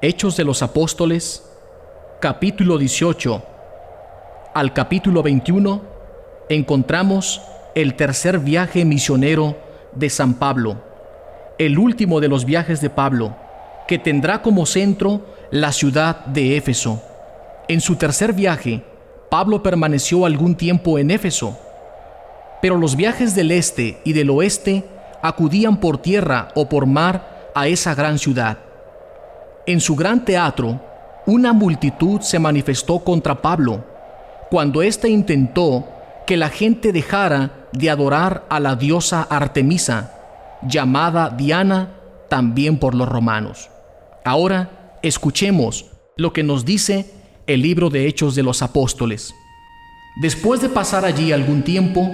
Hechos de los Apóstoles, capítulo 18 al capítulo 21, encontramos el tercer viaje misionero de San Pablo, el último de los viajes de Pablo, que tendrá como centro la ciudad de Éfeso. En su tercer viaje, Pablo permaneció algún tiempo en Éfeso, pero los viajes del este y del oeste acudían por tierra o por mar a esa gran ciudad. En su gran teatro, una multitud se manifestó contra Pablo, cuando éste intentó que la gente dejara de adorar a la diosa Artemisa, llamada Diana también por los romanos. Ahora, escuchemos lo que nos dice el libro de Hechos de los Apóstoles. Después de pasar allí algún tiempo,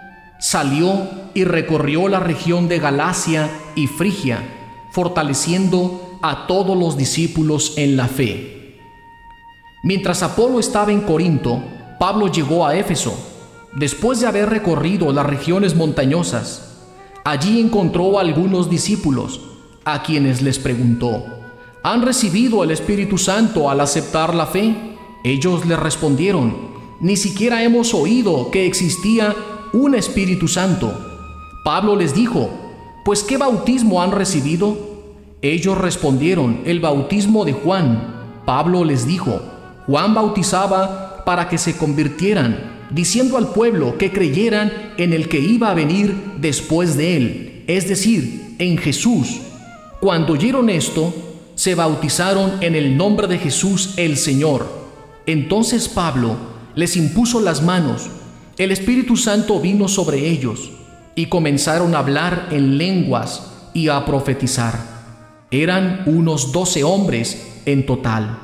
salió y recorrió la región de Galacia y Frigia, fortaleciendo a todos los discípulos en la fe. Mientras Apolo estaba en Corinto, Pablo llegó a Éfeso. Después de haber recorrido las regiones montañosas, allí encontró a algunos discípulos, a quienes les preguntó: ¿Han recibido el Espíritu Santo al aceptar la fe? Ellos le respondieron: ni siquiera hemos oído que existía un Espíritu Santo. Pablo les dijo: ¿pues qué bautismo han recibido? Ellos respondieron: el bautismo de Juan. Pablo les dijo: Juan bautizaba para que se convirtieran, diciendo al pueblo que creyeran en el que iba a venir después de él, es decir, en Jesús. Cuando oyeron esto, se bautizaron en el nombre de Jesús el Señor. Entonces Pablo les impuso las manos. El Espíritu Santo vino sobre ellos, y comenzaron a hablar en lenguas y a profetizar. Eran unos 12 hombres en total.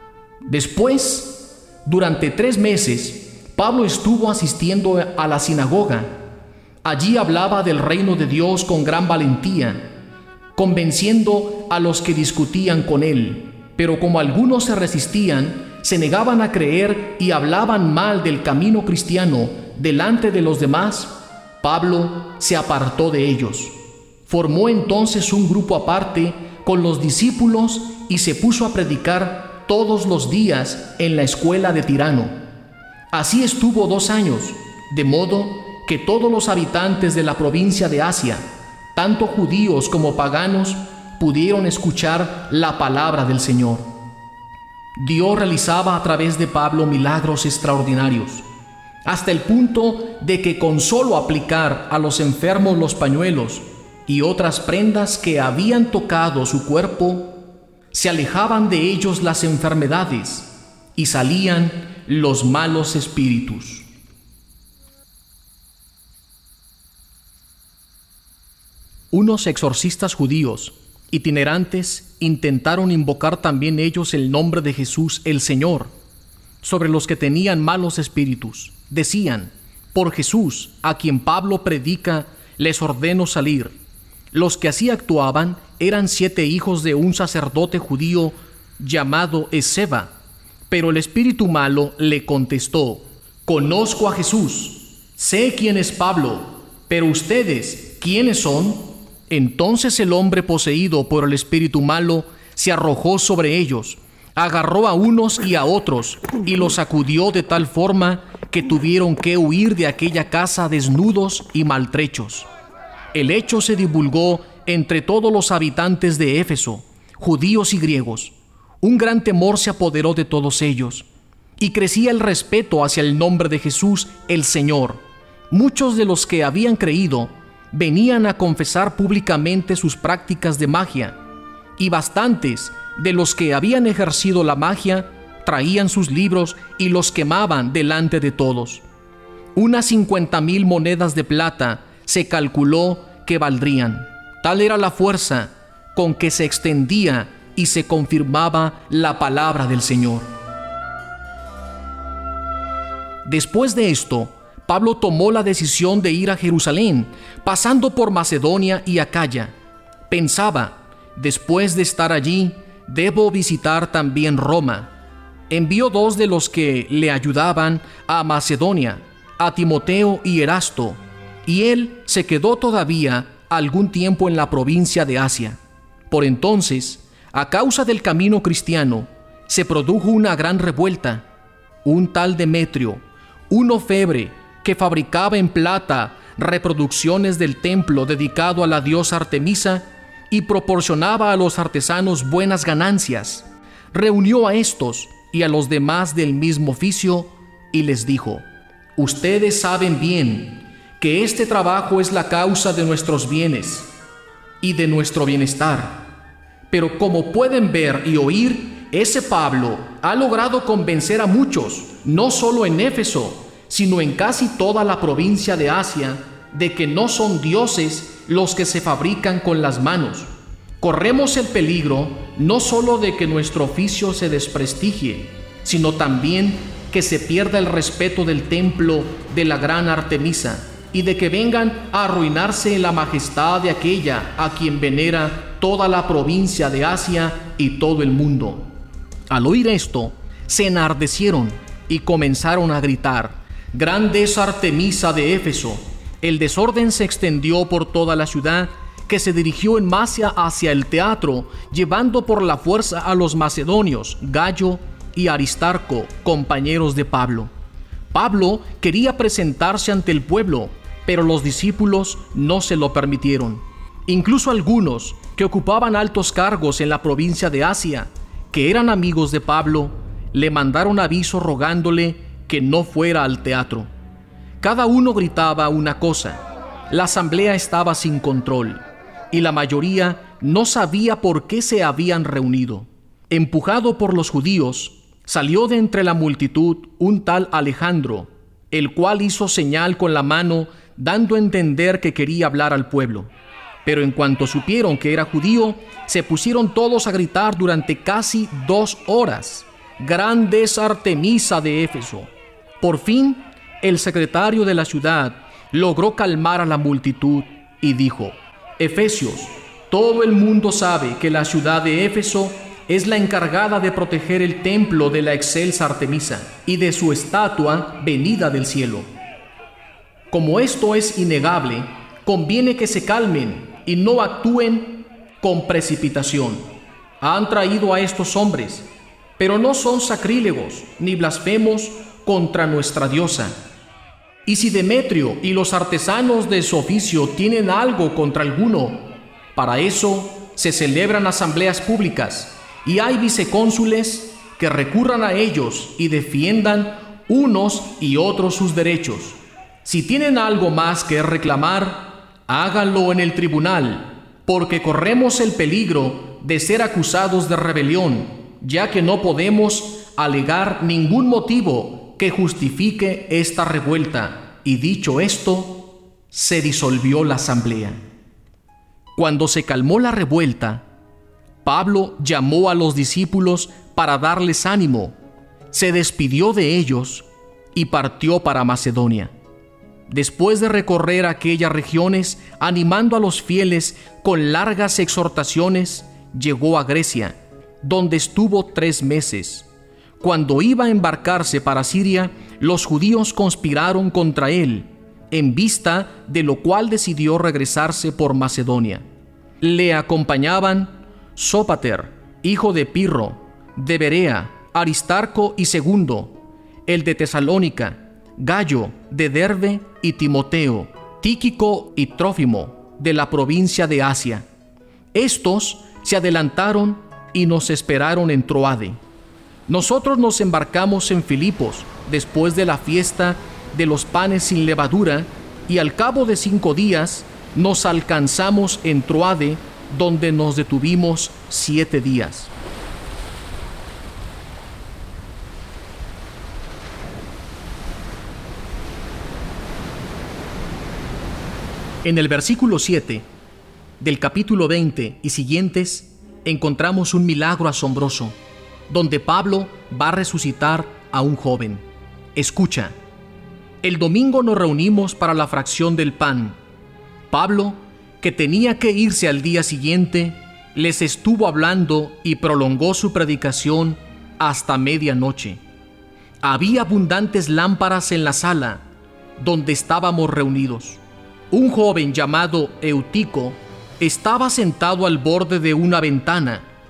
Después, durante 3 meses, Pablo estuvo asistiendo a la sinagoga. Allí hablaba del reino de Dios con gran valentía, convenciendo a los que discutían con él. Pero como algunos se resistían, se negaban a creer y hablaban mal del camino cristiano delante de los demás, Pablo se apartó de ellos. Formó entonces un grupo aparte con los discípulos y se puso a predicar todos los días en la escuela de Tirano. Así estuvo 2 años, de modo que todos los habitantes de la provincia de Asia, tanto judíos como paganos, pudieron escuchar la palabra del Señor. Dios realizaba a través de Pablo milagros extraordinarios, hasta el punto de que con solo aplicar a los enfermos los pañuelos y otras prendas que habían tocado su cuerpo, se alejaban de ellos las enfermedades y salían los malos espíritus. Unos exorcistas judíos itinerantes intentaron invocar también ellos el nombre de Jesús el Señor sobre los que tenían malos espíritus. Decían: por Jesús, a quien Pablo predica, les ordeno salir. Los que así actuaban eran 7 hijos de un sacerdote judío llamado Esceva. Pero el espíritu malo le contestó: conozco a Jesús, sé quién es Pablo, pero ustedes, ¿quiénes son? Entonces el hombre poseído por el espíritu malo se arrojó sobre ellos, agarró a unos y a otros y los sacudió de tal forma que tuvieron que huir de aquella casa desnudos y maltrechos. El hecho se divulgó entre todos los habitantes de Éfeso, judíos y griegos. Un gran temor se apoderó de todos ellos, y crecía el respeto hacia el nombre de Jesús el Señor. Muchos de los que habían creído venían a confesar públicamente sus prácticas de magia, y bastantes de los que habían ejercido la magia traían sus libros y los quemaban delante de todos. Unas 50,000 monedas de plata se calculó que valdrían. Tal era la fuerza con que se extendía y se confirmaba la palabra del Señor. Después de esto, Pablo tomó la decisión de ir a Jerusalén, pasando por Macedonia y Acaya. Pensaba: después de estar allí, debo visitar también Roma. Envió 2 de los que le ayudaban a Macedonia, a Timoteo y Erasto, y él se quedó todavía algún tiempo en la provincia de Asia. Por entonces, A causa del camino cristiano, se produjo una gran revuelta. Un tal Demetrio, un orfebre que fabricaba en plata reproducciones del templo dedicado a la diosa Artemisa y proporcionaba a los artesanos buenas ganancias, reunió a estos y a los demás del mismo oficio y les dijo: ustedes saben bien que este trabajo es la causa de nuestros bienes y de nuestro bienestar. Pero como pueden ver y oír, ese Pablo ha logrado convencer a muchos, no solo en Éfeso, sino en casi toda la provincia de Asia, de que no son dioses los que se fabrican con las manos. Corremos el peligro no solo de que nuestro oficio se desprestigie, sino también que se pierda el respeto del templo de la gran Artemisa, y de que vengan a arruinarse la majestad de aquella a quien venera toda la provincia de Asia y todo el mundo. Al oír esto, se enardecieron y comenzaron a gritar: grande es Artemisa de Éfeso. El desorden se extendió por toda la ciudad, que se dirigió en masa hacia el teatro, llevando por la fuerza a los macedonios, Gayo y Aristarco, compañeros de Pablo. Pablo quería presentarse ante el pueblo, pero los discípulos no se lo permitieron. Incluso algunos que ocupaban altos cargos en la provincia de Asia, que eran amigos de Pablo, le mandaron aviso rogándole que no fuera al teatro. Cada uno gritaba una cosa. La asamblea estaba sin control y la mayoría no sabía por qué se habían reunido. Empujado por los judíos, salió de entre la multitud un tal Alejandro, el cual hizo señal con la mano, dando a entender que quería hablar al pueblo. Pero en cuanto supieron que era judío, se pusieron todos a gritar durante casi 2 horas: grande es Artemisa de Éfeso. Por fin, el secretario de la ciudad logró calmar a la multitud y dijo: Efesios, todo el mundo sabe que la ciudad de Éfeso es la encargada de proteger el templo de la excelsa Artemisa y de su estatua venida del cielo. Como esto es innegable, conviene que se calmen y no actúen con precipitación. Han traído a estos hombres, pero no son sacrílegos ni blasfemos contra nuestra diosa. Y si Demetrio y los artesanos de su oficio tienen algo contra alguno, para eso se celebran asambleas públicas y hay vicecónsules que recurran a ellos y defiendan unos y otros sus derechos. Si tienen algo más que reclamar, háganlo en el tribunal, porque corremos el peligro de ser acusados de rebelión, ya que no podemos alegar ningún motivo que justifique esta revuelta. Y dicho esto, se disolvió la asamblea. Cuando se calmó la revuelta, Pablo llamó a los discípulos para darles ánimo, se despidió de ellos y partió para Macedonia. Después de recorrer aquellas regiones, animando a los fieles con largas exhortaciones, llegó a Grecia, donde estuvo 3 meses. Cuando iba a embarcarse para Siria, los judíos conspiraron contra él, en vista de lo cual decidió regresarse por Macedonia. Le acompañaban Sópater, hijo de Pirro, de Berea, Aristarco y Segundo, el de Tesalónica, Gayo, de Derbe y Timoteo, Tíquico y Trófimo, de la provincia de Asia. Estos se adelantaron y nos esperaron en Troade. Nosotros nos embarcamos en Filipos después de la fiesta de los panes sin levadura, y al cabo de 5 días nos alcanzamos en Troade, donde nos detuvimos 7 días. En el versículo 7 del capítulo 20 y siguientes encontramos un milagro asombroso, donde Pablo va a resucitar a un joven. Escucha: el domingo nos reunimos para la fracción del pan. Pablo, que tenía que irse al día siguiente, les estuvo hablando y prolongó su predicación hasta medianoche. Había abundantes lámparas en la sala donde estábamos reunidos. Un joven llamado Eutico estaba sentado al borde de una ventana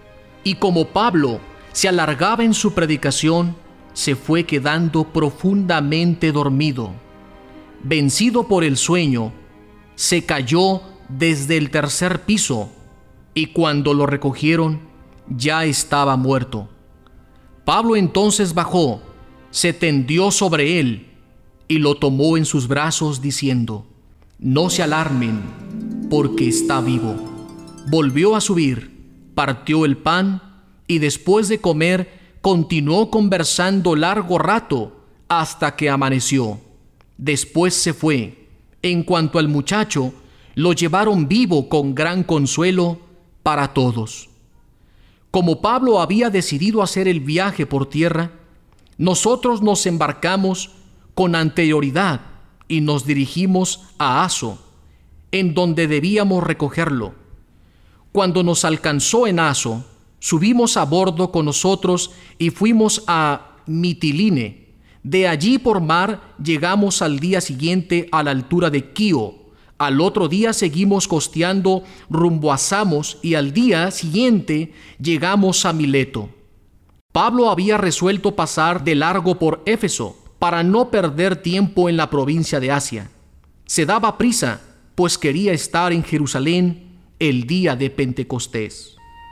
Y como Pablo se alargaba en su predicación, se fue quedando profundamente dormido. Vencido por el sueño, se cayó desde el tercer piso, y cuando lo recogieron, ya estaba muerto. Pablo entonces bajó, se tendió sobre él, y lo tomó en sus brazos, diciendo: «No se alarmen, porque está vivo». Volvió a subir, partió el pan, y después de comer, continuó conversando largo rato hasta que amaneció. Después se fue. En cuanto al muchacho, lo llevaron vivo con gran consuelo para todos. Como Pablo había decidido hacer el viaje por tierra, nosotros nos embarcamos con anterioridad y nos dirigimos a Aso, en donde debíamos recogerlo. Cuando nos alcanzó en Aso, subimos a bordo con nosotros y fuimos a Mitiline. De allí por mar llegamos al día siguiente a la altura de Quío. Al otro día seguimos costeando rumbo a Samos y al día siguiente llegamos a Mileto. Pablo había resuelto pasar de largo por Éfeso para no perder tiempo en la provincia de Asia. Se daba prisa, pues quería estar en Jerusalén el día de Pentecostés.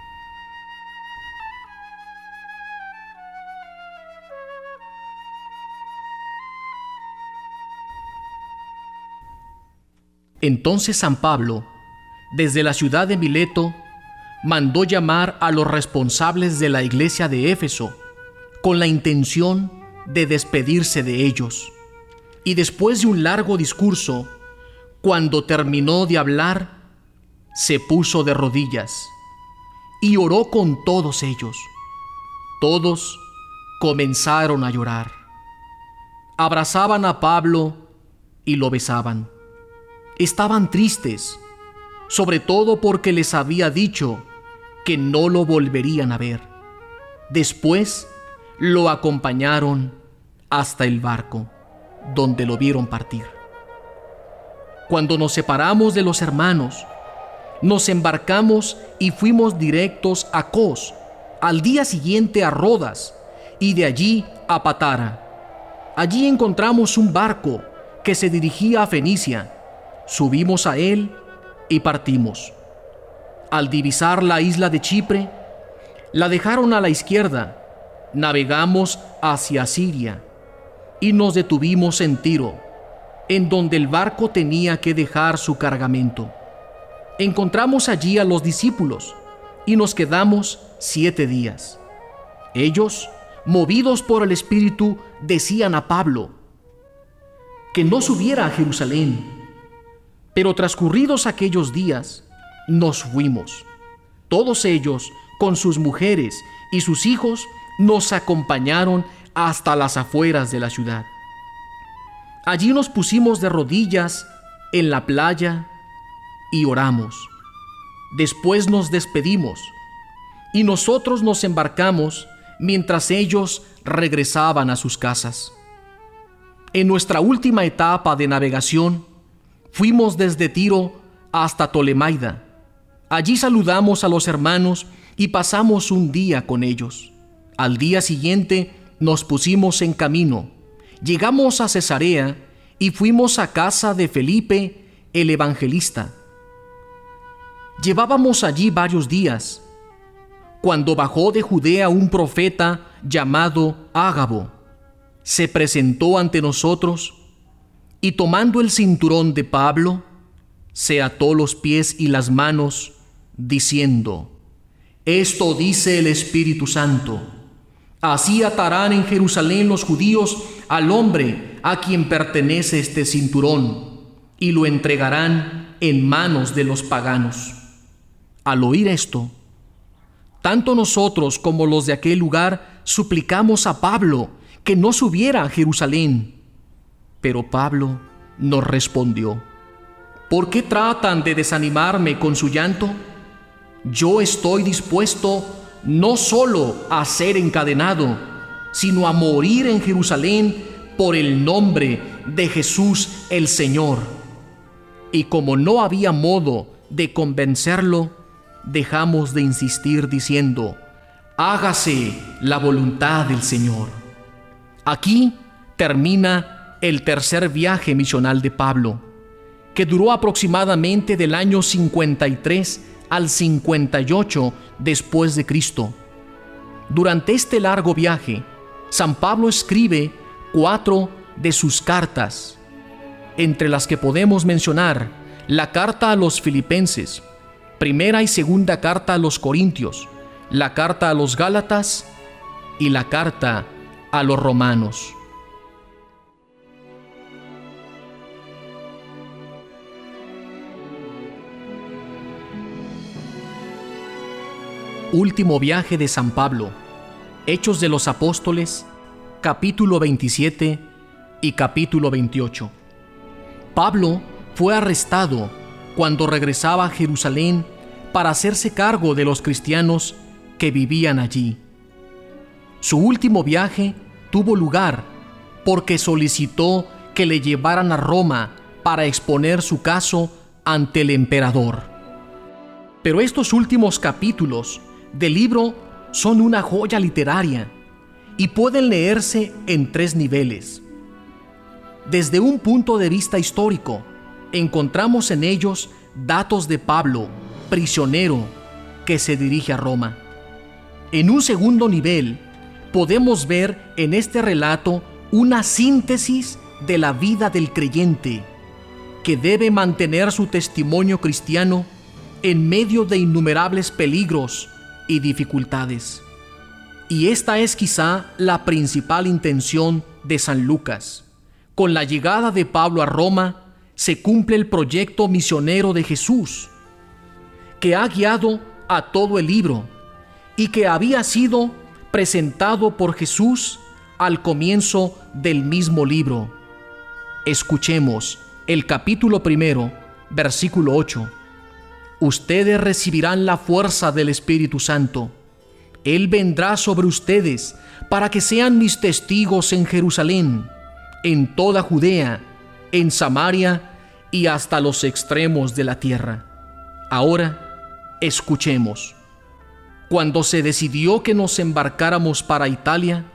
Entonces San Pablo, desde la ciudad de Mileto, mandó llamar a los responsables de la iglesia de Éfeso, con la intención de despedirse de ellos. Y después de un largo discurso, cuando terminó de hablar, se puso de rodillas y oró con todos ellos. Todos comenzaron a llorar. Abrazaban a Pablo y lo besaban. Estaban tristes, sobre todo porque les había dicho que no lo volverían a ver. Después lo acompañaron hasta el barco, donde lo vieron partir. Cuando nos separamos de los hermanos, nos embarcamos y fuimos directos a Cos, al día siguiente a Rodas y de allí a Patara. Allí encontramos un barco que se dirigía a Fenicia. Subimos a él y partimos. Al divisar la isla de Chipre, la dejaron a la izquierda. Navegamos hacia Siria y nos detuvimos en Tiro, en donde el barco tenía que dejar su cargamento. Encontramos allí a los discípulos y nos quedamos 7 días. Ellos, movidos por el Espíritu, decían a Pablo que no subiera a Jerusalén. Pero transcurridos aquellos días, nos fuimos. Todos ellos, con sus mujeres y sus hijos, nos acompañaron hasta las afueras de la ciudad. Allí nos pusimos de rodillas en la playa y oramos. Después nos despedimos y nosotros nos embarcamos mientras ellos regresaban a sus casas. En nuestra última etapa de navegación, fuimos desde Tiro hasta Tolemaida. Allí saludamos a los hermanos y pasamos un día con ellos. Al día siguiente nos pusimos en camino. Llegamos a Cesarea y fuimos a casa de Felipe, el evangelista. Llevábamos allí varios días, cuando bajó de Judea un profeta llamado Ágabo. Se presentó ante nosotros y tomando el cinturón de Pablo, se ató los pies y las manos, diciendo: «Esto dice el Espíritu Santo: así atarán en Jerusalén los judíos al hombre a quien pertenece este cinturón, y lo entregarán en manos de los paganos». Al oír esto, tanto nosotros como los de aquel lugar suplicamos a Pablo que no subiera a Jerusalén. Pero Pablo nos respondió: ¿por qué tratan de desanimarme con su llanto? Yo estoy dispuesto no solo a ser encadenado, sino a morir en Jerusalén por el nombre de Jesús el Señor. Y como no había modo de convencerlo, dejamos de insistir diciendo: hágase la voluntad del Señor. Aquí termina el tercer viaje misional de Pablo, que duró aproximadamente del año 53 al 58 después de Cristo. Durante este largo viaje, San Pablo escribe 4 de sus cartas, entre las que podemos mencionar la carta a los Filipenses, primera y segunda carta a los Corintios, la carta a los Gálatas y la carta a los Romanos. Último viaje de San Pablo. Hechos de los Apóstoles, capítulo 27 y capítulo 28. Pablo fue arrestado cuando regresaba a Jerusalén para hacerse cargo de los cristianos que vivían allí. Su último viaje tuvo lugar porque solicitó que le llevaran a Roma para exponer su caso ante el emperador. Pero estos últimos capítulos del libro son una joya literaria y pueden leerse en 3 niveles. Desde un punto de vista histórico, encontramos en ellos datos de Pablo, prisionero, que se dirige a Roma. En un segundo nivel, podemos ver en este relato una síntesis de la vida del creyente, que debe mantener su testimonio cristiano en medio de innumerables peligros y dificultades. Y esta es quizá la principal intención de San Lucas. Con la llegada de Pablo a Roma, se cumple el proyecto misionero de Jesús, que ha guiado a todo el libro y que había sido presentado por Jesús al comienzo del mismo libro. Escuchemos el capítulo 1, versículo 8. Ustedes recibirán la fuerza del Espíritu Santo. Él vendrá sobre ustedes para que sean mis testigos en Jerusalén, en toda Judea, en Samaria y hasta los extremos de la tierra. Ahora, escuchemos. Cuando se decidió que nos embarcáramos para Italia,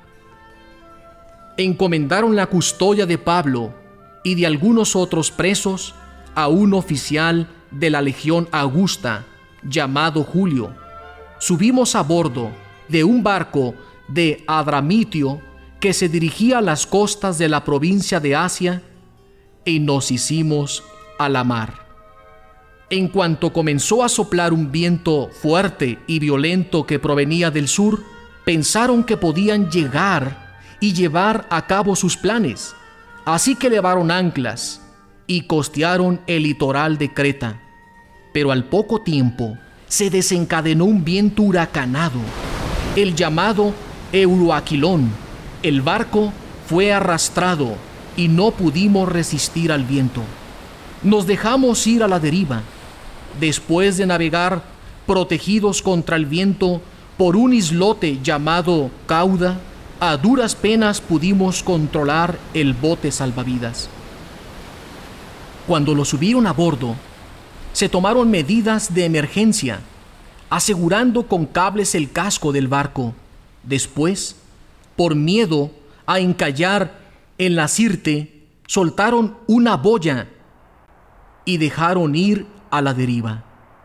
encomendaron la custodia de Pablo y de algunos otros presos a un oficial de la Legión Augusta, llamado Julio. Subimos a bordo de un barco de Adramitio que se dirigía a las costas de la provincia de Asia y nos hicimos a la mar. En cuanto comenzó a soplar un viento fuerte y violento que provenía del sur, pensaron que podían llegar y llevar a cabo sus planes, así que levaron anclas y costearon el litoral de Creta. Pero al poco tiempo se desencadenó un viento huracanado, el llamado Euroaquilón. El barco fue arrastrado y no pudimos resistir al viento. Nos dejamos ir a la deriva. Después de navegar protegidos contra el viento por un islote llamado Cauda, a duras penas pudimos controlar el bote salvavidas. Cuando lo subieron a bordo, se tomaron medidas de emergencia, asegurando con cables el casco del barco. Después, por miedo a encallar en la Sirte, soltaron una boya y dejaron ir a la deriva.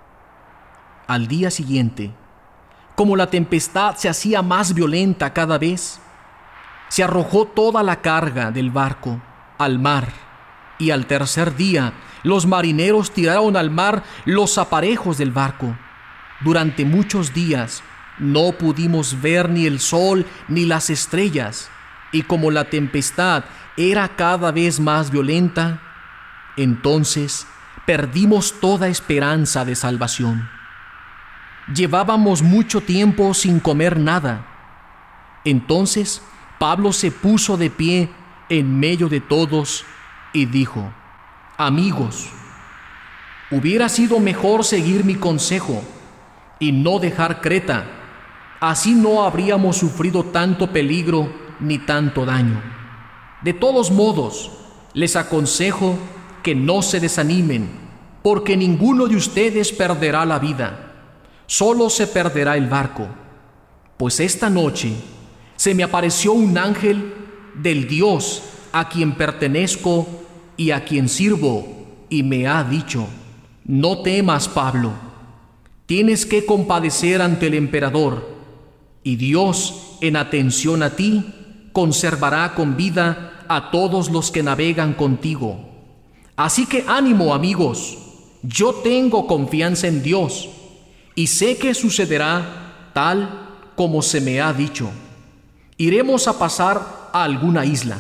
Al día siguiente, como la tempestad se hacía más violenta cada vez, se arrojó toda la carga del barco al mar, y al tercer día los marineros tiraron al mar los aparejos del barco. Durante muchos días no pudimos ver ni el sol ni las estrellas, y como la tempestad era cada vez más violenta, entonces perdimos toda esperanza de salvación. Llevábamos mucho tiempo sin comer nada. Entonces Pablo se puso de pie en medio de todos y dijo: Amigos, hubiera sido mejor seguir mi consejo y no dejar Creta. Así no habríamos sufrido tanto peligro ni tanto daño. De todos modos, les aconsejo que no se desanimen, porque ninguno de ustedes perderá la vida, solo se perderá el barco. Pues esta noche se me apareció un ángel del Dios a quien pertenezco y a quien sirvo, y me ha dicho: no temas, Pablo, tienes que compadecer ante el emperador, y Dios, en atención a ti, conservará con vida a todos los que navegan contigo. Así que ánimo, amigos, yo tengo confianza en Dios, y sé que sucederá tal como se me ha dicho. Iremos a pasar a alguna isla.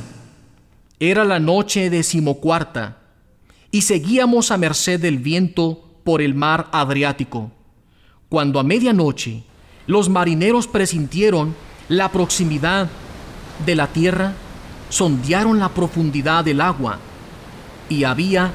Era la noche 14ª, y seguíamos a merced del viento por el mar Adriático, cuando a medianoche los marineros presintieron la proximidad de la tierra, sondearon la profundidad del agua, y había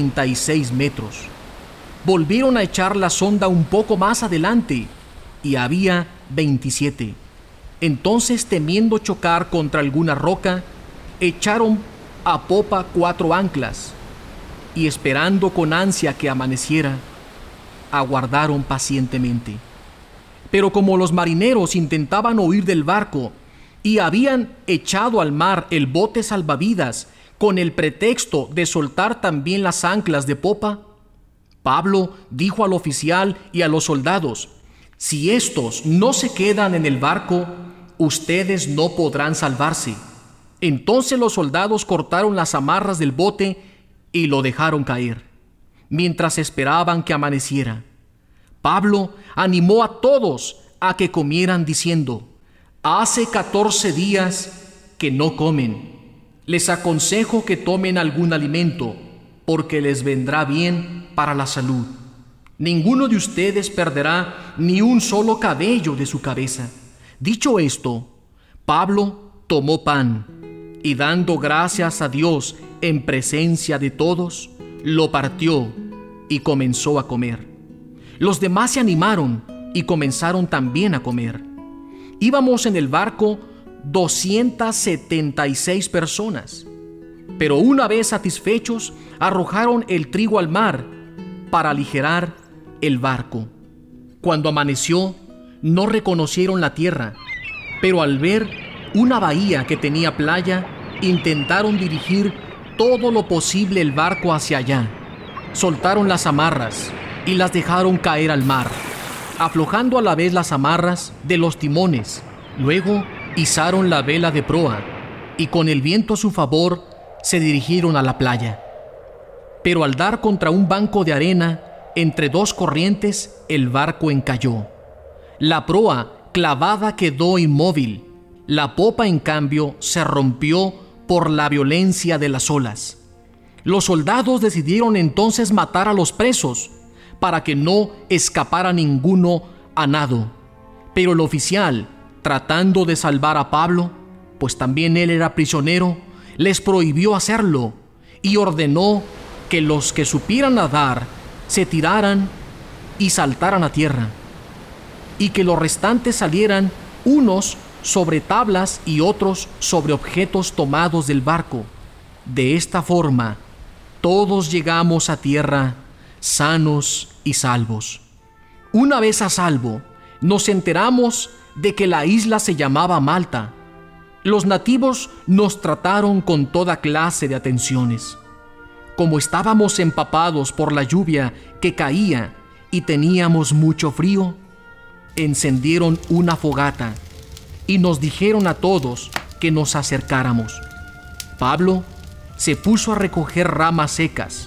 36 metros. Volvieron a echar la sonda un poco más adelante, y había 27. Entonces, temiendo chocar contra alguna roca, echaron a popa 4 anclas, y esperando con ansia que amaneciera, aguardaron pacientemente. Pero como los marineros intentaban huir del barco y habían echado al mar el bote salvavidas con el pretexto de soltar también las anclas de popa, Pablo dijo al oficial y a los soldados: si estos no se quedan en el barco, ustedes no podrán salvarse. Entonces los soldados cortaron las amarras del bote y lo dejaron caer, mientras esperaban que amaneciera. Pablo animó a todos a que comieran, diciendo: hace 14 días que no comen. Les aconsejo que tomen algún alimento, porque les vendrá bien para la salud. Ninguno de ustedes perderá ni un solo cabello de su cabeza. Dicho esto, Pablo tomó pan, y dando gracias a Dios en presencia de todos, lo partió y comenzó a comer. Los demás se animaron y comenzaron también a comer. Íbamos en el barco 276 personas, pero una vez satisfechos, arrojaron el trigo al mar para aligerar el barco. Cuando amaneció, no reconocieron la tierra, pero al ver una bahía que tenía playa, intentaron dirigir todo lo posible el barco hacia allá. Soltaron las amarras y las dejaron caer al mar, aflojando a la vez las amarras de los timones. Luego izaron la vela de proa y con el viento a su favor se dirigieron a la playa. Pero al dar contra un banco de arena entre 2 corrientes, el barco encalló. La proa clavada quedó inmóvil. La popa, en cambio, se rompió por la violencia de las olas. Los soldados decidieron entonces matar a los presos para que no escapara ninguno a nado. Pero el oficial, tratando de salvar a Pablo, pues también él era prisionero, les prohibió hacerlo y ordenó que los que supieran nadar se tiraran y saltaran a tierra, y que los restantes salieran, unos sobre tablas y otros sobre objetos tomados del barco. De esta forma, todos llegamos a tierra sanos y salvos. Una vez a salvo, nos enteramos de que la isla se llamaba Malta. Los nativos nos trataron con toda clase de atenciones. Como estábamos empapados por la lluvia que caía y teníamos mucho frío, encendieron una fogata y nos dijeron a todos que nos acercáramos. Pablo se puso a recoger ramas secas.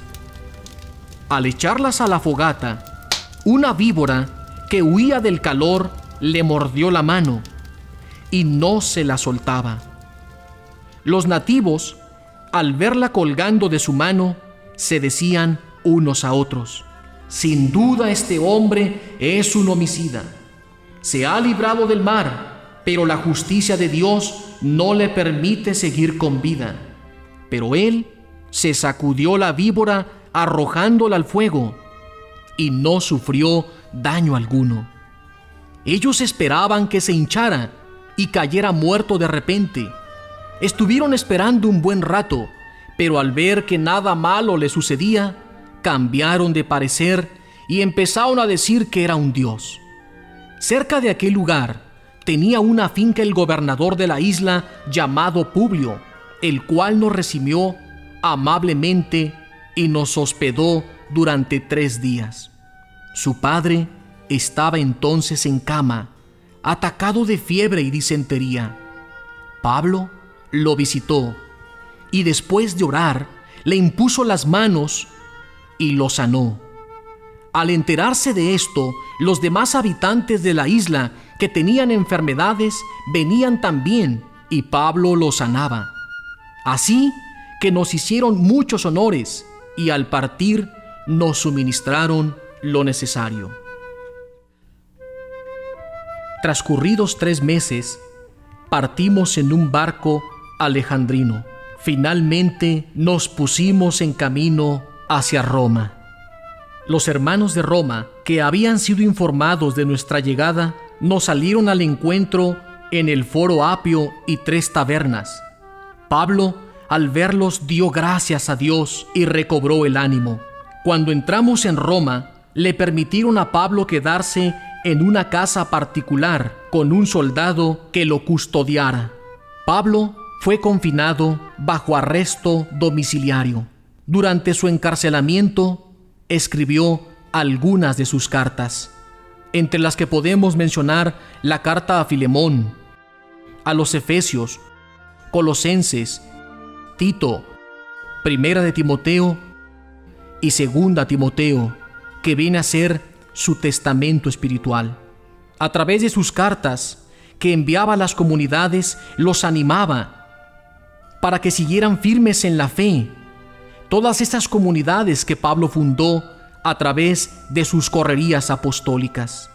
Al echarlas a la fogata, una víbora que huía del calor le mordió la mano y no se la soltaba. Los nativos, al verla colgando de su mano, se decían unos a otros: sin duda este hombre es un homicida. Se ha librado del mar, pero la justicia de Dios no le permite seguir con vida. Pero él se sacudió la víbora arrojándola al fuego y no sufrió daño alguno. Ellos esperaban que se hinchara y cayera muerto de repente. Estuvieron esperando un buen rato, pero al ver que nada malo le sucedía, cambiaron de parecer y empezaron a decir que era un dios. Cerca de aquel lugar, tenía una finca el gobernador de la isla llamado Publio, el cual nos recibió amablemente y nos hospedó durante 3 días. Su padre estaba entonces en cama, atacado de fiebre y disentería. Pablo lo visitó y después de orar le impuso las manos y lo sanó. Al enterarse de esto, los demás habitantes de la isla que tenían enfermedades venían también y Pablo los sanaba. Así que nos hicieron muchos honores y al partir nos suministraron lo necesario. Transcurridos 3 meses, partimos en un barco alejandrino. Finalmente nos pusimos en camino hacia Roma. Los hermanos de Roma, que habían sido informados de nuestra llegada, nos salieron al encuentro en el Foro Apio y 3 tabernas. Pablo, al verlos, dio gracias a Dios y recobró el ánimo. Cuando entramos en Roma, le permitieron a Pablo quedarse en una casa particular con un soldado que lo custodiara. Pablo fue confinado bajo arresto domiciliario. Durante su encarcelamiento, escribió algunas de sus cartas, entre las que podemos mencionar la carta a Filemón, a los Efesios, Colosenses, Tito, Primera de Timoteo y Segunda Timoteo, que viene a ser su testamento espiritual. A través de sus cartas que enviaba a las comunidades, los animaba para que siguieran firmes en la fe. Todas estas comunidades que Pablo fundó a través de sus correrías apostólicas.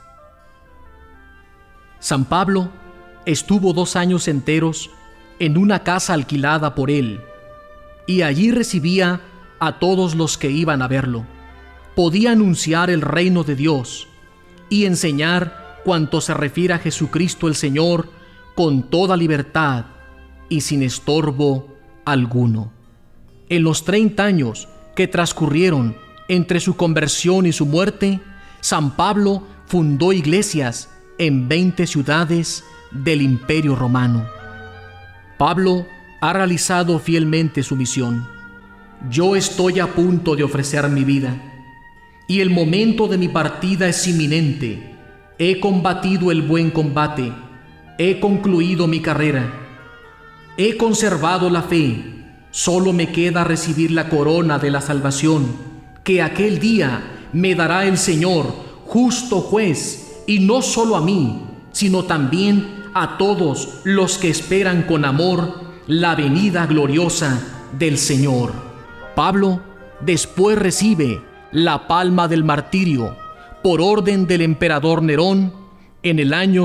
San Pablo estuvo 2 años enteros en una casa alquilada por él, y allí recibía a todos los que iban a verlo. Podía anunciar el reino de Dios y enseñar cuanto se refiere a Jesucristo el Señor con toda libertad y sin estorbo alguno. En los 30 años que transcurrieron entre su conversión y su muerte, San Pablo fundó iglesias en 20 ciudades del Imperio Romano. Pablo ha realizado fielmente su misión. Yo estoy a punto de ofrecer mi vida, y el momento de mi partida es inminente. He combatido el buen combate, he concluido mi carrera, he conservado la fe. Solo me queda recibir la corona de la salvación, que aquel día me dará el Señor, justo juez, y no solo a mí, sino también a todos los que esperan con amor la venida gloriosa del Señor. Pablo después recibe la palma del martirio por orden del emperador Nerón en el año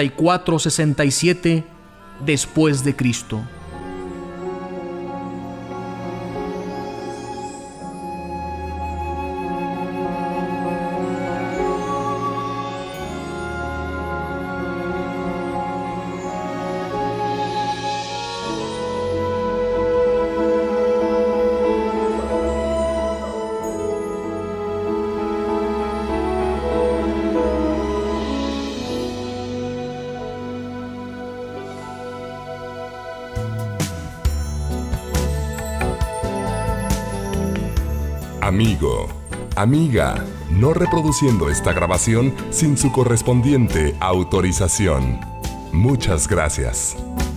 64-67 después de Cristo. Amigo, amiga, no reproduciendo esta grabación sin su correspondiente autorización. Muchas gracias.